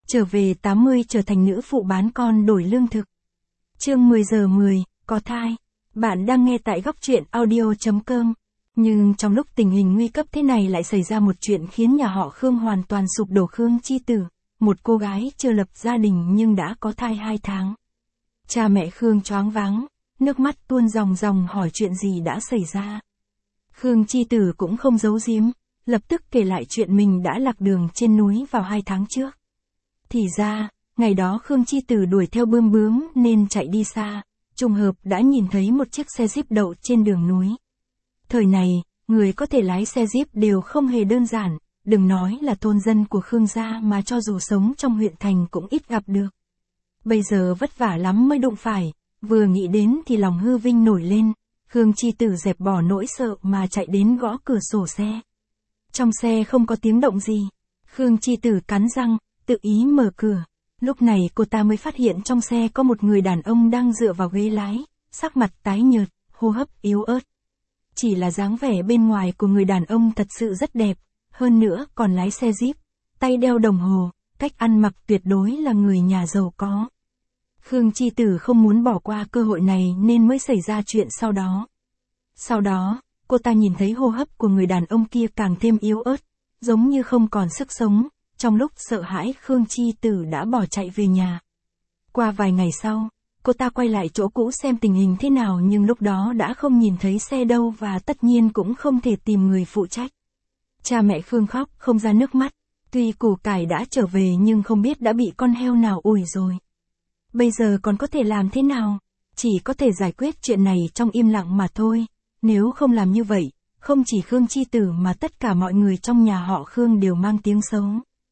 Trở về 80 trở thành nữ phụ bán con đổi lương thực. Chương 10 giờ 10, có thai. Bạn đang nghe tại góc truyện audio.com. Nhưng trong lúc tình hình nguy cấp thế này lại xảy ra một chuyện khiến nhà họ Khương hoàn toàn sụp đổ. Khương Chi Tử, một cô gái chưa lập gia đình nhưng đã có thai 2 tháng. Cha mẹ Khương choáng váng, nước mắt tuôn ròng ròng hỏi chuyện gì đã xảy ra. Khương Chi Tử cũng không giấu giếm, lập tức kể lại chuyện mình đã lạc đường trên núi vào 2 tháng trước. Thì ra, ngày đó Khương Chi Tử đuổi theo bướm bướm nên chạy đi xa, trùng hợp đã nhìn thấy một chiếc xe Jeep đậu trên đường núi. Thời này, người có thể lái xe Jeep đều không hề đơn giản, đừng nói là thôn dân của Khương gia mà cho dù sống trong huyện thành cũng ít gặp được. Bây giờ vất vả lắm mới đụng phải, vừa nghĩ đến thì lòng hư vinh nổi lên, Khương Chi Tử dẹp bỏ nỗi sợ mà chạy đến gõ cửa sổ xe. Trong xe không có tiếng động gì, Khương Chi Tử cắn răng, tự ý mở cửa. Lúc này cô ta mới phát hiện trong xe có một người đàn ông đang dựa vào ghế lái, sắc mặt tái nhợt, hô hấp yếu ớt. Chỉ là dáng vẻ bên ngoài của người đàn ông thật sự rất đẹp, hơn nữa còn lái xe Jeep, tay đeo đồng hồ, cách ăn mặc tuyệt đối là người nhà giàu có. Khương Chi Tử không muốn bỏ qua cơ hội này nên mới xảy ra chuyện sau đó. Sau đó, cô ta nhìn thấy hô hấp của người đàn ông kia càng thêm yếu ớt, giống như không còn sức sống. Trong lúc sợ hãi Khương Chi Tử đã bỏ chạy về nhà. Qua vài ngày sau, cô ta quay lại chỗ cũ xem tình hình thế nào nhưng lúc đó đã không nhìn thấy xe đâu và tất nhiên cũng không thể tìm người phụ trách. Cha mẹ Khương khóc không ra nước mắt, tuy củ cải đã trở về nhưng không biết đã bị con heo nào ủi rồi. Bây giờ còn có thể làm thế nào? Chỉ có thể giải quyết chuyện này trong im lặng mà thôi. Nếu không làm như vậy, không chỉ Khương Chi Tử mà tất cả mọi người trong nhà họ Khương đều mang tiếng xấu.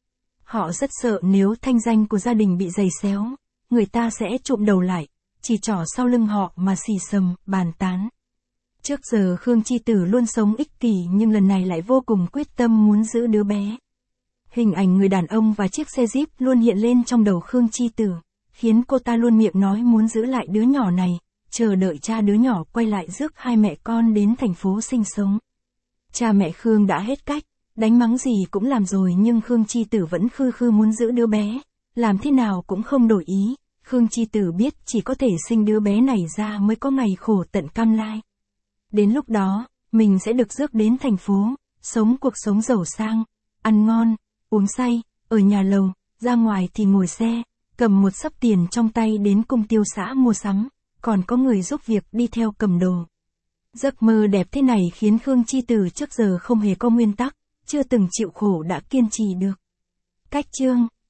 Họ rất sợ nếu thanh danh của gia đình bị giày xéo, người ta sẽ trụm đầu lại, chỉ trỏ sau lưng họ mà xì xầm, bàn tán. Trước giờ Khương Chi Tử luôn sống ích kỷ nhưng lần này lại vô cùng quyết tâm muốn giữ đứa bé. Hình ảnh người đàn ông và chiếc xe Jeep luôn hiện lên trong đầu Khương Chi Tử, khiến cô ta luôn miệng nói muốn giữ lại đứa nhỏ này, chờ đợi cha đứa nhỏ quay lại rước hai mẹ con đến thành phố sinh sống. Cha mẹ Khương đã hết cách. Đánh mắng gì cũng làm rồi nhưng Khương Chi Tử vẫn khư khư muốn giữ đứa bé, làm thế nào cũng không đổi ý. Khương Chi Tử biết chỉ có thể sinh đứa bé này ra mới có ngày khổ tận cam lai. Đến lúc đó, mình sẽ được rước đến thành phố, sống cuộc sống giàu sang, ăn ngon, uống say, ở nhà lầu, ra ngoài thì ngồi xe, cầm một xấp tiền trong tay đến cung tiêu xã mua sắm, còn có người giúp việc đi theo cầm đồ. Giấc mơ đẹp thế này khiến Khương Chi Tử trước giờ không hề có nguyên tắc, chưa từng chịu khổ đã kiên trì được. Cách chương